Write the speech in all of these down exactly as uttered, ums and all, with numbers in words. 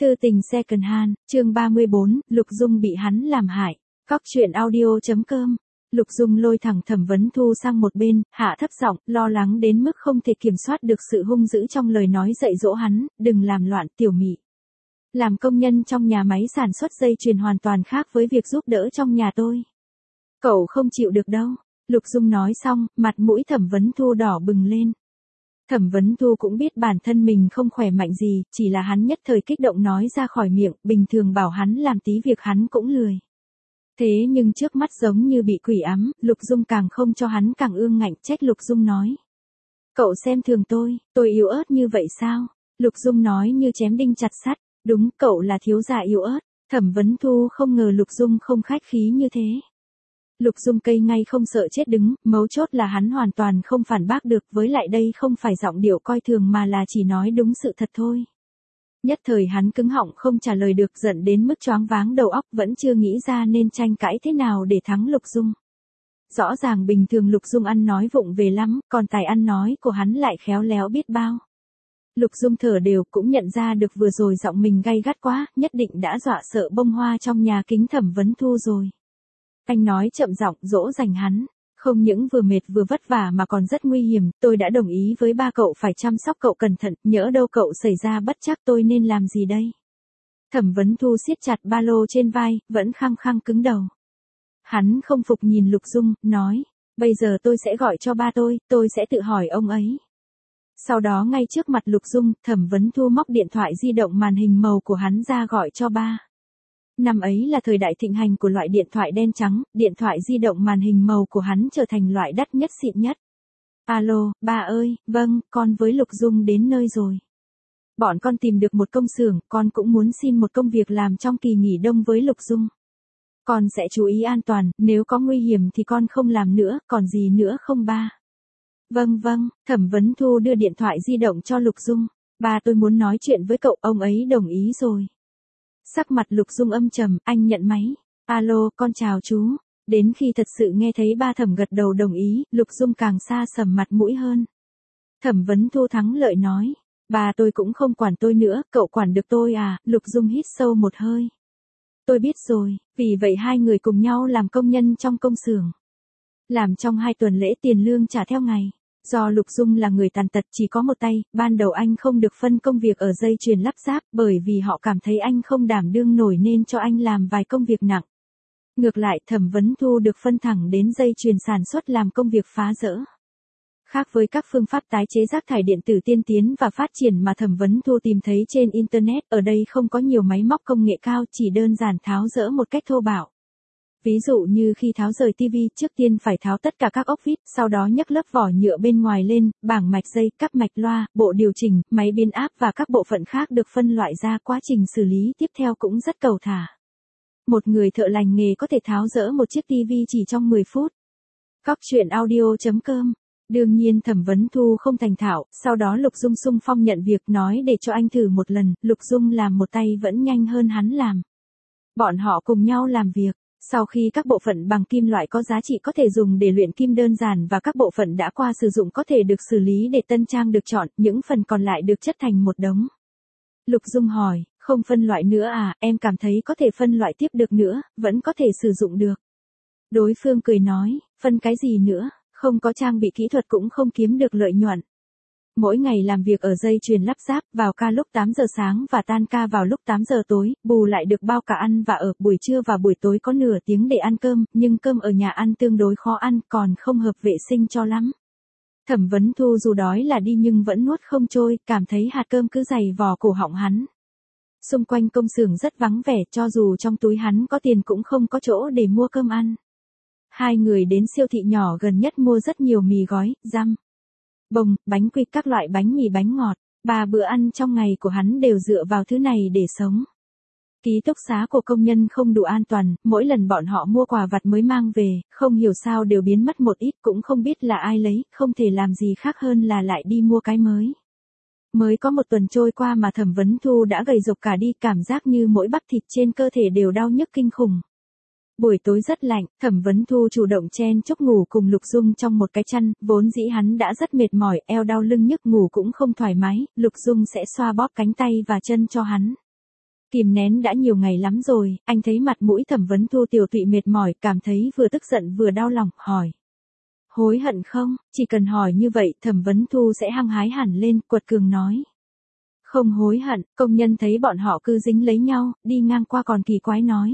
Tư tình second hand, chương ba mươi bốn, Lục Dung bị hắn làm hại. Cóc truyện audio.com. Lục Dung lôi thẳng Thẩm Vấn Thu sang một bên, hạ thấp giọng, lo lắng đến mức không thể kiểm soát được sự hung dữ trong lời nói dạy dỗ hắn, đừng làm loạn tiểu mị. Làm công nhân trong nhà máy sản xuất dây chuyền hoàn toàn khác với việc giúp đỡ trong nhà tôi. Cậu không chịu được đâu. Lục Dung nói xong, mặt mũi Thẩm Vấn Thu đỏ bừng lên. Thẩm Vấn Thu cũng biết bản thân mình không khỏe mạnh gì, chỉ là hắn nhất thời kích động nói ra khỏi miệng, bình thường bảo hắn làm tí việc hắn cũng lười. Thế nhưng trước mắt giống như bị quỷ ám, Lục Dung càng không cho hắn càng ương ngạnh, trách Lục Dung nói. Cậu xem thường tôi, tôi yếu ớt như vậy sao? Lục Dung nói như chém đinh chặt sắt, đúng, cậu là thiếu gia yếu ớt. Thẩm Vấn Thu không ngờ Lục Dung không khách khí như thế. Lục Dung cây ngay không sợ chết đứng, mấu chốt là hắn hoàn toàn không phản bác được, với lại đây không phải giọng điệu coi thường mà là chỉ nói đúng sự thật thôi. Nhất thời hắn cứng họng không trả lời được, giận đến mức choáng váng đầu óc, vẫn chưa nghĩ ra nên tranh cãi thế nào để thắng Lục Dung. Rõ ràng bình thường Lục Dung ăn nói vụng về lắm, còn tài ăn nói của hắn lại khéo léo biết bao. Lục Dung thở đều, cũng nhận ra được vừa rồi giọng mình gay gắt quá, nhất định đã dọa sợ bông hoa trong nhà kính Thẩm Vấn Thu rồi. Anh nói chậm giọng dỗ dành hắn, không những vừa mệt vừa vất vả mà còn rất nguy hiểm, tôi đã đồng ý với ba cậu phải chăm sóc cậu cẩn thận, nhỡ đâu cậu xảy ra bất trắc tôi nên làm gì đây? Thẩm Vấn Thu siết chặt ba lô trên vai, vẫn khăng khăng cứng đầu. Hắn không phục nhìn Lục Dung, nói, bây giờ tôi sẽ gọi cho ba tôi, tôi sẽ tự hỏi ông ấy. Sau đó ngay trước mặt Lục Dung, Thẩm Vấn Thu móc điện thoại di động màn hình màu của hắn ra gọi cho ba. Năm ấy là thời đại thịnh hành của loại điện thoại đen trắng, điện thoại di động màn hình màu của hắn trở thành loại đắt nhất xịn nhất. Alo, ba ơi, vâng, con với Lục Dung đến nơi rồi. Bọn con tìm được một công xưởng, con cũng muốn xin một công việc làm trong kỳ nghỉ đông với Lục Dung. Con sẽ chú ý an toàn, nếu có nguy hiểm thì con không làm nữa, còn gì nữa không ba? Vâng vâng, Thẩm Vấn Thu đưa điện thoại di động cho Lục Dung. Ba tôi muốn nói chuyện với cậu, ông ấy đồng ý rồi. Sắc mặt Lục Dung âm trầm, anh nhận máy. Alo, con chào chú. Đến khi thật sự nghe thấy ba Thẩm gật đầu đồng ý, Lục Dung càng xa sầm mặt mũi hơn. Thẩm Vấn Thu thắng lợi nói. Ba tôi cũng không quản tôi nữa, cậu quản được tôi à? Lục Dung hít sâu một hơi. Tôi biết rồi, vì vậy hai người cùng nhau làm công nhân trong công xưởng. Làm trong hai tuần lễ tiền lương trả theo ngày. Do Lục Dung là người tàn tật chỉ có một tay, ban đầu anh không được phân công việc ở dây chuyền lắp ráp, bởi vì họ cảm thấy anh không đảm đương nổi nên cho anh làm vài công việc nặng. Ngược lại, Thẩm Vấn Thu được phân thẳng đến dây chuyền sản xuất làm công việc phá rỡ. Khác với các phương pháp tái chế rác thải điện tử tiên tiến và phát triển mà Thẩm Vấn Thu tìm thấy trên Internet, ở đây không có nhiều máy móc công nghệ cao, chỉ đơn giản tháo dỡ một cách thô bạo. Ví dụ như khi tháo rời tivi, trước tiên phải tháo tất cả các ốc vít, sau đó nhấc lớp vỏ nhựa bên ngoài lên, bảng mạch dây, cáp mạch loa, bộ điều chỉnh, máy biến áp và các bộ phận khác được phân loại ra, quá trình xử lý tiếp theo cũng rất cầu thả. Một người thợ lành nghề có thể tháo dỡ một chiếc tivi chỉ trong mười phút. Cóc truyện audio.com. Đương nhiên Thẩm Vấn Thu không thành thạo, sau đó Lục Dung xung phong nhận việc, nói để cho anh thử một lần, Lục Dung làm một tay vẫn nhanh hơn hắn làm. Bọn họ cùng nhau làm việc. Sau khi các bộ phận bằng kim loại có giá trị có thể dùng để luyện kim đơn giản và các bộ phận đã qua sử dụng có thể được xử lý để tân trang được chọn, những phần còn lại được chất thành một đống. Lục Dung hỏi, không phân loại nữa à? Em cảm thấy có thể phân loại tiếp được nữa, vẫn có thể sử dụng được. Đối phương cười nói, phân cái gì nữa, không có trang bị kỹ thuật cũng không kiếm được lợi nhuận. Mỗi ngày làm việc ở dây chuyền lắp ráp, vào ca lúc tám giờ sáng và tan ca vào lúc tám giờ tối, bù lại được bao cả ăn và ở, buổi trưa và buổi tối có nửa tiếng để ăn cơm, nhưng cơm ở nhà ăn tương đối khó ăn, còn không hợp vệ sinh cho lắm. Thẩm Vấn Thu dù đói là đi nhưng vẫn nuốt không trôi, cảm thấy hạt cơm cứ dày vò cổ họng hắn. Xung quanh công xưởng rất vắng vẻ, cho dù trong túi hắn có tiền cũng không có chỗ để mua cơm ăn. Hai người đến siêu thị nhỏ gần nhất mua rất nhiều mì gói, răm, bông, bánh quy, các loại bánh mì bánh ngọt. Ba bữa ăn trong ngày của hắn đều dựa vào thứ này để sống. Ký túc xá của công nhân không đủ an toàn, mỗi lần bọn họ mua quà vặt mới mang về, không hiểu sao đều biến mất một ít, cũng không biết là ai lấy, không thể làm gì khác hơn là lại đi mua cái mới. Mới có một tuần trôi qua mà Thẩm Vấn Thu đã gầy rộc cả đi, cảm giác như mỗi bắp thịt trên cơ thể đều đau nhức kinh khủng. Buổi tối rất lạnh, Thẩm Vấn Thu chủ động chen chúc ngủ cùng Lục Dung trong một cái chăn, vốn dĩ hắn đã rất mệt mỏi, eo đau lưng nhức ngủ cũng không thoải mái, Lục Dung sẽ xoa bóp cánh tay và chân cho hắn. Kìm nén đã nhiều ngày lắm rồi, anh thấy mặt mũi Thẩm Vấn Thu tiều tụy mệt mỏi, cảm thấy vừa tức giận vừa đau lòng, hỏi. Hối hận không? Chỉ cần hỏi như vậy, Thẩm Vấn Thu sẽ hăng hái hẳn lên, quật cường nói. Không hối hận, công nhân thấy bọn họ cứ dính lấy nhau, đi ngang qua còn kỳ quái nói.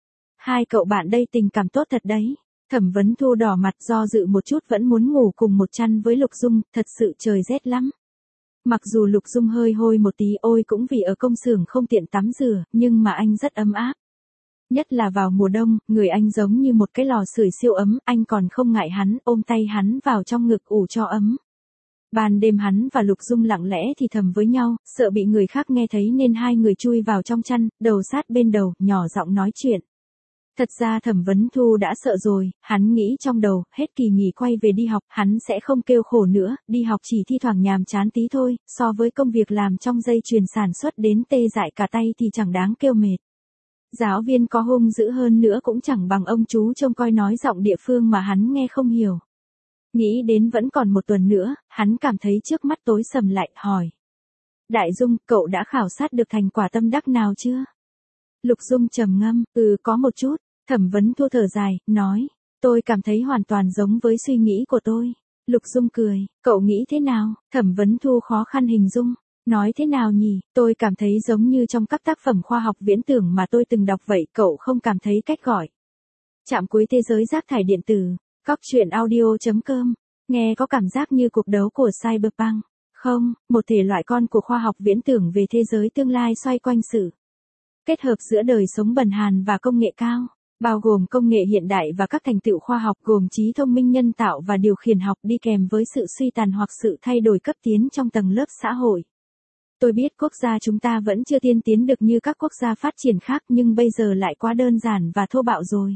Hai cậu bạn đây tình cảm tốt thật đấy. Thẩm Vấn Thu đỏ mặt do dự một chút vẫn muốn ngủ cùng một chăn với Lục Dung, thật sự trời rét lắm. Mặc dù Lục Dung hơi hôi một tí ôi cũng vì ở công xưởng không tiện tắm rửa, nhưng mà anh rất ấm áp. Nhất là vào mùa đông, người anh giống như một cái lò sưởi siêu ấm, anh còn không ngại hắn, ôm tay hắn vào trong ngực ủ cho ấm. Ban đêm hắn và Lục Dung lặng lẽ thì thầm với nhau, sợ bị người khác nghe thấy nên hai người chui vào trong chăn, đầu sát bên đầu, nhỏ giọng nói chuyện. Thật ra Thẩm Vấn Thu đã sợ rồi, hắn nghĩ trong đầu, hết kỳ nghỉ quay về đi học, hắn sẽ không kêu khổ nữa, đi học chỉ thi thoảng nhàm chán tí thôi, so với công việc làm trong dây chuyền sản xuất đến tê dại cả tay thì chẳng đáng kêu mệt. Giáo viên có hung dữ hơn nữa cũng chẳng bằng ông chú trông coi nói giọng địa phương mà hắn nghe không hiểu. Nghĩ đến vẫn còn một tuần nữa, hắn cảm thấy trước mắt tối sầm lại, hỏi. Đại Dung, cậu đã khảo sát được thành quả tâm đắc nào chưa? Lục Dung trầm ngâm, ừ có một chút. Thẩm Vấn Thu thở dài, nói. Tôi cảm thấy hoàn toàn giống với suy nghĩ của tôi. Lục Dung cười, cậu nghĩ thế nào? Thẩm Vấn Thu khó khăn hình dung. Nói thế nào nhỉ, tôi cảm thấy giống như trong các tác phẩm khoa học viễn tưởng mà tôi từng đọc vậy, cậu không cảm thấy cách gọi. Trạm cuối thế giới rác thải điện tử, Cóc truyện audio chấm com, nghe có cảm giác như cuộc đấu của Cyberpunk. Không, một thể loại con của khoa học viễn tưởng về thế giới tương lai xoay quanh sự kết hợp giữa đời sống bần hàn và công nghệ cao, bao gồm công nghệ hiện đại và các thành tựu khoa học gồm trí thông minh nhân tạo và điều khiển học đi kèm với sự suy tàn hoặc sự thay đổi cấp tiến trong tầng lớp xã hội. Tôi biết quốc gia chúng ta vẫn chưa tiên tiến được như các quốc gia phát triển khác nhưng bây giờ lại quá đơn giản và thô bạo rồi.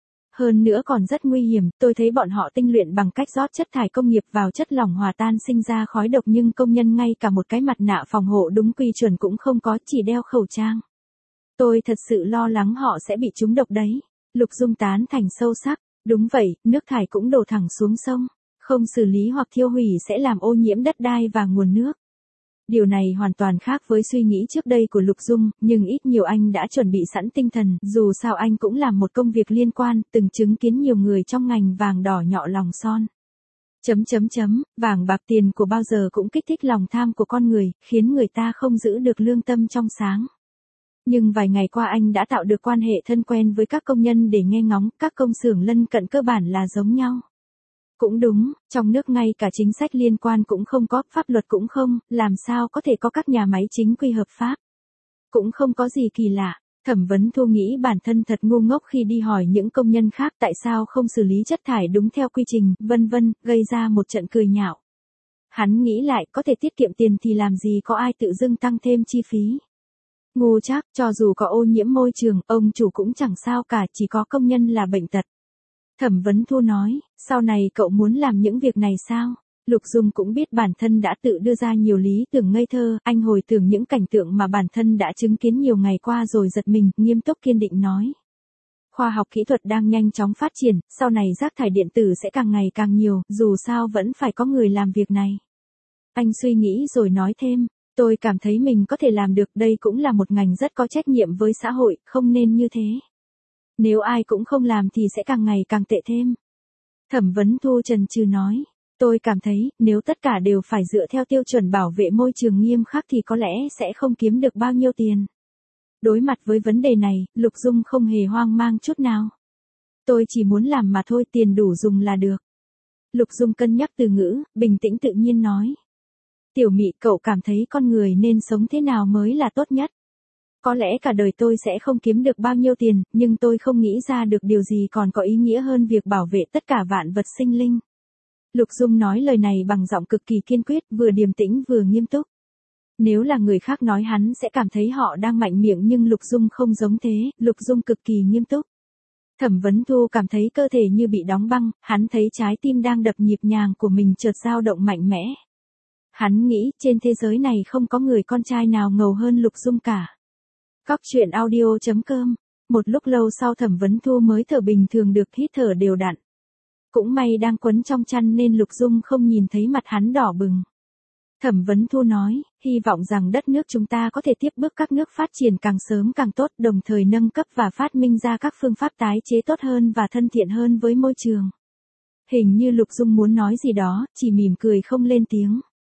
Hơn nữa còn rất nguy hiểm, tôi thấy bọn họ tinh luyện bằng cách rót chất thải công nghiệp vào chất lỏng hòa tan sinh ra khói độc nhưng công nhân ngay cả một cái mặt nạ phòng hộ đúng quy chuẩn cũng không có, chỉ đeo khẩu trang. Tôi thật sự lo lắng họ sẽ bị trúng độc đấy. Lục Dung tán thành sâu sắc, đúng vậy, nước thải cũng đổ thẳng xuống sông, không xử lý hoặc thiêu hủy sẽ làm ô nhiễm đất đai và nguồn nước. Điều này hoàn toàn khác với suy nghĩ trước đây của Lục Dung, nhưng ít nhiều anh đã chuẩn bị sẵn tinh thần, dù sao anh cũng làm một công việc liên quan, từng chứng kiến nhiều người trong ngành vàng đỏ nhọ lòng son. Chấm chấm chấm, vàng bạc tiền của bao giờ cũng kích thích lòng tham của con người, khiến người ta không giữ được lương tâm trong sáng. Nhưng vài ngày qua anh đã tạo được quan hệ thân quen với các công nhân để nghe ngóng, các công xưởng lân cận cơ bản là giống nhau. Cũng đúng, trong nước ngay cả chính sách liên quan cũng không có, pháp luật cũng không, làm sao có thể có các nhà máy chính quy hợp pháp. Cũng không có gì kỳ lạ. Thẩm Vấn Thu nghĩ bản thân thật ngu ngốc khi đi hỏi những công nhân khác tại sao không xử lý chất thải đúng theo quy trình, vân vân, gây ra một trận cười nhạo. Hắn nghĩ lại, có thể tiết kiệm tiền thì làm gì có ai tự dưng tăng thêm chi phí. Ngu chắc, cho dù có ô nhiễm môi trường, ông chủ cũng chẳng sao cả, chỉ có công nhân là bệnh tật. Thẩm Vấn Thu nói, sau này cậu muốn làm những việc này sao? Lục Dung cũng biết bản thân đã tự đưa ra nhiều lý tưởng ngây thơ, anh hồi tưởng những cảnh tượng mà bản thân đã chứng kiến nhiều ngày qua rồi giật mình, nghiêm túc kiên định nói. Khoa học kỹ thuật đang nhanh chóng phát triển, sau này rác thải điện tử sẽ càng ngày càng nhiều, dù sao vẫn phải có người làm việc này. Anh suy nghĩ rồi nói thêm, tôi cảm thấy mình có thể làm được, đây cũng là một ngành rất có trách nhiệm với xã hội, không nên như thế. Nếu ai cũng không làm thì sẽ càng ngày càng tệ thêm. Thẩm Vấn Thu chần chừ nói, tôi cảm thấy, nếu tất cả đều phải dựa theo tiêu chuẩn bảo vệ môi trường nghiêm khắc thì có lẽ sẽ không kiếm được bao nhiêu tiền. Đối mặt với vấn đề này, Lục Dung không hề hoang mang chút nào. Tôi chỉ muốn làm mà thôi, tiền đủ dùng là được. Lục Dung cân nhắc từ ngữ, bình tĩnh tự nhiên nói. Tiểu Mị, cậu cảm thấy con người nên sống thế nào mới là tốt nhất? Có lẽ cả đời tôi sẽ không kiếm được bao nhiêu tiền, nhưng tôi không nghĩ ra được điều gì còn có ý nghĩa hơn việc bảo vệ tất cả vạn vật sinh linh. Lục Dung nói lời này bằng giọng cực kỳ kiên quyết, vừa điềm tĩnh vừa nghiêm túc. Nếu là người khác nói hắn sẽ cảm thấy họ đang mạnh miệng nhưng Lục Dung không giống thế, Lục Dung cực kỳ nghiêm túc. Thẩm Vấn Thu cảm thấy cơ thể như bị đóng băng, hắn thấy trái tim đang đập nhịp nhàng của mình chợt dao động mạnh mẽ. Hắn nghĩ trên thế giới này không có người con trai nào ngầu hơn Lục Dung cả. Cóc truyện audio chấm com. Một lúc lâu sau Thẩm Vấn Thu mới thở bình thường được, hít thở đều đặn. Cũng may đang quấn trong chăn nên Lục Dung không nhìn thấy mặt hắn đỏ bừng. Thẩm Vấn Thu nói, hy vọng rằng đất nước chúng ta có thể tiếp bước các nước phát triển càng sớm càng tốt, đồng thời nâng cấp và phát minh ra các phương pháp tái chế tốt hơn và thân thiện hơn với môi trường. Hình như Lục Dung muốn nói gì đó, chỉ mỉm cười không lên tiếng.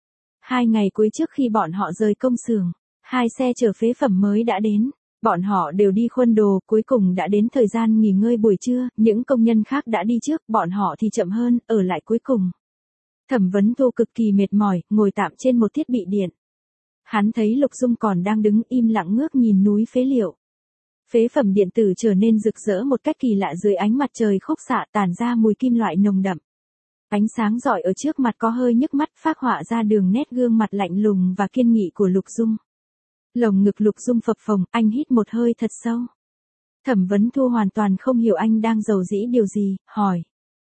Hai ngày cuối trước khi bọn họ rời công xưởng, hai xe chở phế phẩm mới đã đến. Bọn họ đều đi khuân đồ, cuối cùng đã đến thời gian nghỉ ngơi buổi trưa, những công nhân khác đã đi trước, bọn họ thì chậm hơn, ở lại cuối cùng. Thẩm Vấn Thu cực kỳ mệt mỏi, ngồi tạm trên một thiết bị điện. Hắn thấy Lục Dung còn đang đứng im lặng ngước nhìn núi phế liệu. Phế phẩm điện tử trở nên rực rỡ một cách kỳ lạ dưới ánh mặt trời khúc xạ, tản ra mùi kim loại nồng đậm. Ánh sáng rọi ở trước mặt có hơi nhức mắt, phác họa ra đường nét gương mặt lạnh lùng và kiên nghị của Lục Dung. Lồng ngực Lục Dung phập phồng, anh hít một hơi thật sâu. Thẩm Vấn Thu hoàn toàn không hiểu anh đang rầu rĩ điều gì, hỏi.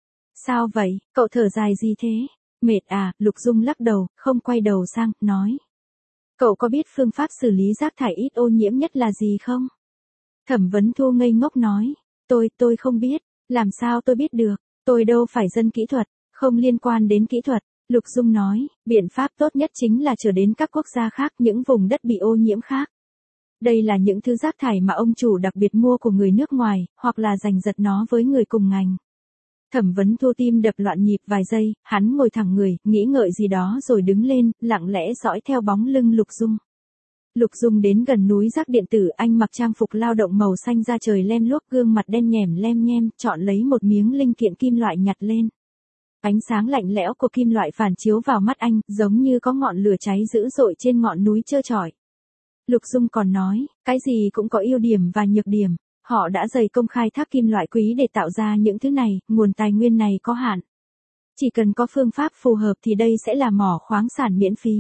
Sao vậy, cậu thở dài gì thế? Mệt à? Lục Dung lắc đầu, không quay đầu sang, nói. Cậu có biết phương pháp xử lý rác thải ít ô nhiễm nhất là gì không? Thẩm Vấn Thu ngây ngốc nói. Tôi, tôi không biết, làm sao tôi biết được, tôi đâu phải dân kỹ thuật, không liên quan đến kỹ thuật. Lục Dung nói, biện pháp tốt nhất chính là trở đến các quốc gia khác, những vùng đất bị ô nhiễm khác. Đây là những thứ rác thải mà ông chủ đặc biệt mua của người nước ngoài, hoặc là giành giật nó với người cùng ngành. Thẩm Vấn Thu tim đập loạn nhịp vài giây, hắn ngồi thẳng người, nghĩ ngợi gì đó rồi đứng lên, lặng lẽ dõi theo bóng lưng Lục Dung. Lục Dung đến gần núi rác điện tử, anh mặc trang phục lao động màu xanh da trời lem luốc, gương mặt đen nhẻm lem nhem, chọn lấy một miếng linh kiện kim loại nhặt lên. Ánh sáng lạnh lẽo của kim loại phản chiếu vào mắt anh, giống như có ngọn lửa cháy dữ dội trên ngọn núi trơ trọi. Lục Dung còn nói, cái gì cũng có ưu điểm và nhược điểm. Họ đã dày công khai thác kim loại quý để tạo ra những thứ này, nguồn tài nguyên này có hạn. Chỉ cần có phương pháp phù hợp thì đây sẽ là mỏ khoáng sản miễn phí.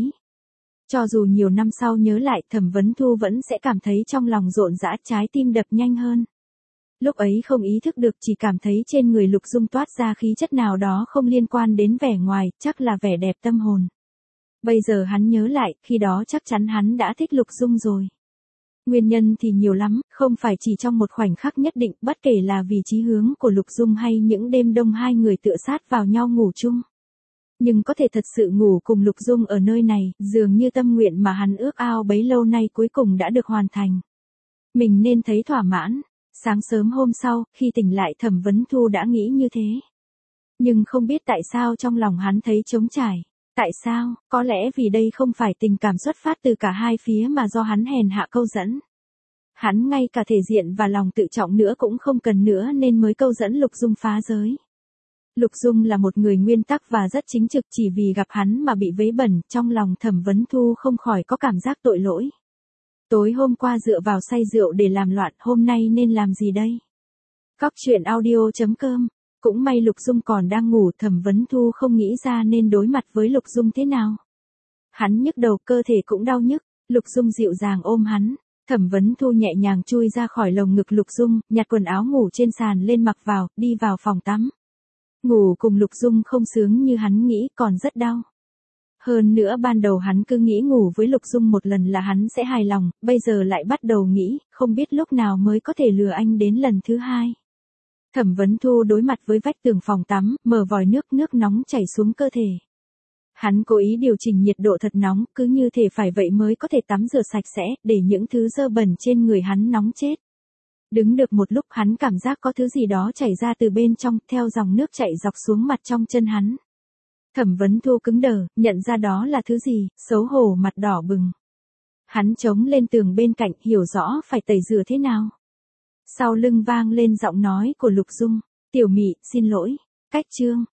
Cho dù nhiều năm sau nhớ lại, Thẩm Vấn Thu vẫn sẽ cảm thấy trong lòng rộn rã, trái tim đập nhanh hơn. Lúc ấy không ý thức được, chỉ cảm thấy trên người Lục Dung toát ra khí chất nào đó không liên quan đến vẻ ngoài, chắc là vẻ đẹp tâm hồn. Bây giờ hắn nhớ lại, khi đó chắc chắn hắn đã thích Lục Dung rồi. Nguyên nhân thì nhiều lắm, không phải chỉ trong một khoảnh khắc nhất định, bất kể là vì chí hướng của Lục Dung hay những đêm đông hai người tựa sát vào nhau ngủ chung. Nhưng có thể thật sự ngủ cùng Lục Dung ở nơi này, dường như tâm nguyện mà hắn ước ao bấy lâu nay cuối cùng đã được hoàn thành. Mình nên thấy thỏa mãn. Sáng sớm hôm sau, khi tỉnh lại, Thẩm Vấn Thu đã nghĩ như thế. Nhưng không biết tại sao trong lòng hắn thấy trống trải. Tại sao? Có lẽ vì đây không phải tình cảm xuất phát từ cả hai phía mà do hắn hèn hạ câu dẫn. Hắn ngay cả thể diện và lòng tự trọng nữa cũng không cần nữa nên mới câu dẫn Lục Dung phá giới. Lục Dung là một người nguyên tắc và rất chính trực, chỉ vì gặp hắn mà bị vấy bẩn, trong lòng Thẩm Vấn Thu không khỏi có cảm giác tội lỗi. Tối hôm qua dựa vào say rượu để làm loạn, hôm nay nên làm gì đây? Cóc truyện audio chấm com. Cũng may Lục Dung còn đang ngủ, Thẩm Vấn Thu không nghĩ ra nên đối mặt với Lục Dung thế nào. Hắn nhức đầu, cơ thể cũng đau nhức, Lục Dung dịu dàng ôm hắn. Thẩm Vấn Thu nhẹ nhàng chui ra khỏi lồng ngực Lục Dung, nhặt quần áo ngủ trên sàn lên mặc vào, đi vào phòng tắm. Ngủ cùng Lục Dung không sướng như hắn nghĩ, còn rất đau. Hơn nữa ban đầu hắn cứ nghĩ ngủ với Lục Dung một lần là hắn sẽ hài lòng, bây giờ lại bắt đầu nghĩ, không biết lúc nào mới có thể lừa anh đến lần thứ hai. Thẩm Vấn Thu đối mặt với vách tường phòng tắm, mở vòi nước, nước nóng chảy xuống cơ thể. Hắn cố ý điều chỉnh nhiệt độ thật nóng, cứ như thể phải vậy mới có thể tắm rửa sạch sẽ, để những thứ dơ bẩn trên người hắn nóng chết. Đứng được một lúc, hắn cảm giác có thứ gì đó chảy ra từ bên trong, theo dòng nước chảy dọc xuống mặt trong chân hắn. Thẩm Vấn Thu cứng đờ, nhận ra đó là thứ gì, xấu hổ mặt đỏ bừng. Hắn chống lên tường bên cạnh, hiểu rõ phải tẩy rửa thế nào. Sau lưng vang lên giọng nói của Lục Dung, Tiểu Mị, xin lỗi, cách chương.